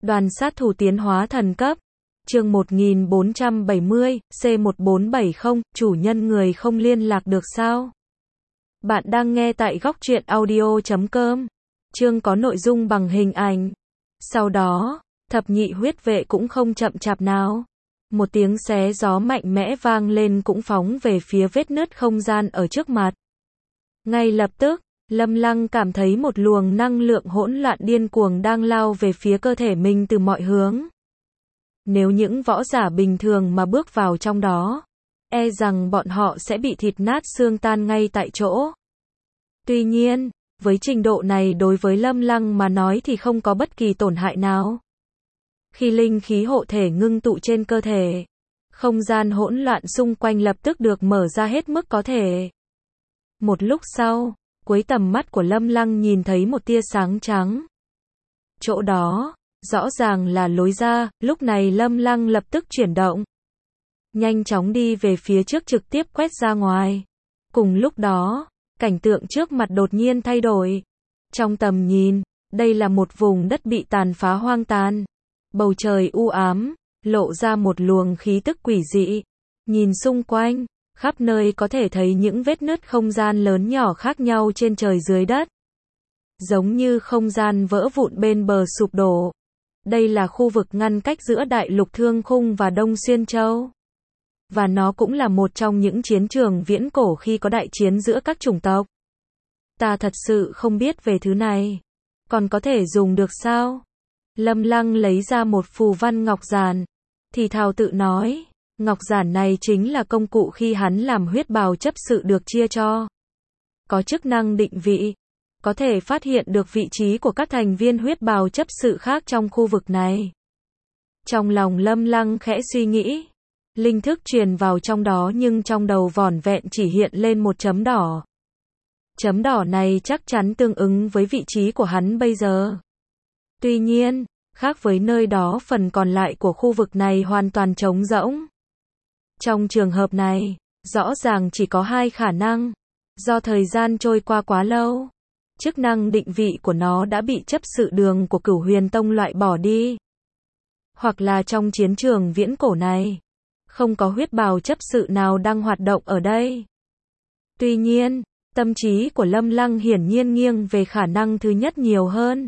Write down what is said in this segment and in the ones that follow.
Đoàn sát thủ tiến hóa thần cấp. Chương 1470, C1470, chủ nhân người không liên lạc được sao? Bạn đang nghe tại góc truyện audio.com. Chương có nội dung bằng hình ảnh. Sau đó, thập nhị huyết vệ cũng không chậm chạp nào. Một tiếng xé gió mạnh mẽ vang lên cũng phóng về phía vết nứt không gian ở trước mặt. Ngay lập tức, Lâm Lăng cảm thấy một luồng năng lượng hỗn loạn điên cuồng đang lao về phía cơ thể mình từ mọi hướng. Nếu những võ giả bình thường mà bước vào trong đó, e rằng bọn họ sẽ bị thịt nát xương tan ngay tại chỗ. Tuy nhiên, với trình độ này đối với Lâm Lăng mà nói thì không có bất kỳ tổn hại nào. Khi linh khí hộ thể ngưng tụ trên cơ thể, không gian hỗn loạn xung quanh lập tức được mở ra hết mức có thể. Một lúc sau, cuối tầm mắt của Lâm Lăng nhìn thấy một tia sáng trắng. Chỗ đó, rõ ràng là lối ra, lúc này Lâm Lăng lập tức chuyển động. Nhanh chóng đi về phía trước trực tiếp quét ra ngoài. Cùng lúc đó, cảnh tượng trước mặt đột nhiên thay đổi. Trong tầm nhìn, đây là một vùng đất bị tàn phá hoang tàn. Bầu trời u ám, lộ ra một luồng khí tức quỷ dị. Nhìn xung quanh, khắp nơi có thể thấy những vết nứt không gian lớn nhỏ khác nhau trên trời dưới đất. Giống như không gian vỡ vụn bên bờ sụp đổ. Đây là khu vực ngăn cách giữa Đại lục Thương Khung và Đông Xuyên Châu. Và nó cũng là một trong những chiến trường viễn cổ khi có đại chiến giữa các chủng tộc. Ta thật sự không biết về thứ này. Còn có thể dùng được sao? Lâm Lăng lấy ra một phù văn ngọc giản. Thì thào tự nói. Ngọc giản này chính là công cụ khi hắn làm huyết bào chấp sự được chia cho. Có chức năng định vị. Có thể phát hiện được vị trí của các thành viên huyết bào chấp sự khác trong khu vực này. Trong lòng Lâm Lăng khẽ suy nghĩ. Linh thức truyền vào trong đó nhưng trong đầu vỏn vẹn chỉ hiện lên một chấm đỏ. Chấm đỏ này chắc chắn tương ứng với vị trí của hắn bây giờ. Tuy nhiên, khác với nơi đó phần còn lại của khu vực này hoàn toàn trống rỗng. Trong trường hợp này, rõ ràng chỉ có hai khả năng. Do thời gian trôi qua quá lâu, chức năng định vị của nó đã bị chấp sự đường của Cửu Huyền Tông loại bỏ đi. Hoặc là trong chiến trường viễn cổ này, không có huyết bào chấp sự nào đang hoạt động ở đây. Tuy nhiên, tâm trí của Lâm Lăng hiển nhiên nghiêng về khả năng thứ nhất nhiều hơn.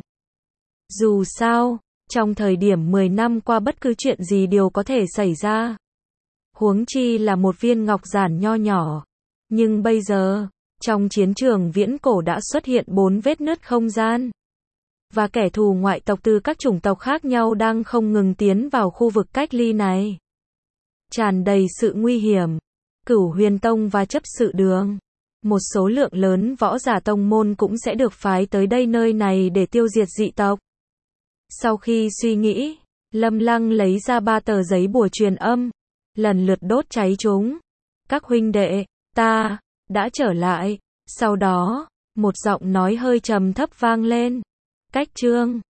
Dù sao, trong thời điểm 10 năm qua bất cứ chuyện gì đều có thể xảy ra. Huống chi là một viên ngọc giản nho nhỏ. Nhưng bây giờ, trong chiến trường viễn cổ đã xuất hiện 4 vết nứt không gian. Và kẻ thù ngoại tộc từ các chủng tộc khác nhau đang không ngừng tiến vào khu vực cách ly này. Tràn đầy sự nguy hiểm. Cửu Huyền Tông và chấp sự đường. Một số lượng lớn võ giả tông môn cũng sẽ được phái tới đây nơi này để tiêu diệt dị tộc. Sau khi suy nghĩ, Lâm Lăng lấy ra 3 tờ giấy bùa truyền âm. Lần lượt đốt cháy chúng. Các huynh đệ, ta đã trở lại. Sau đó, một giọng nói hơi trầm thấp vang lên. Cách chương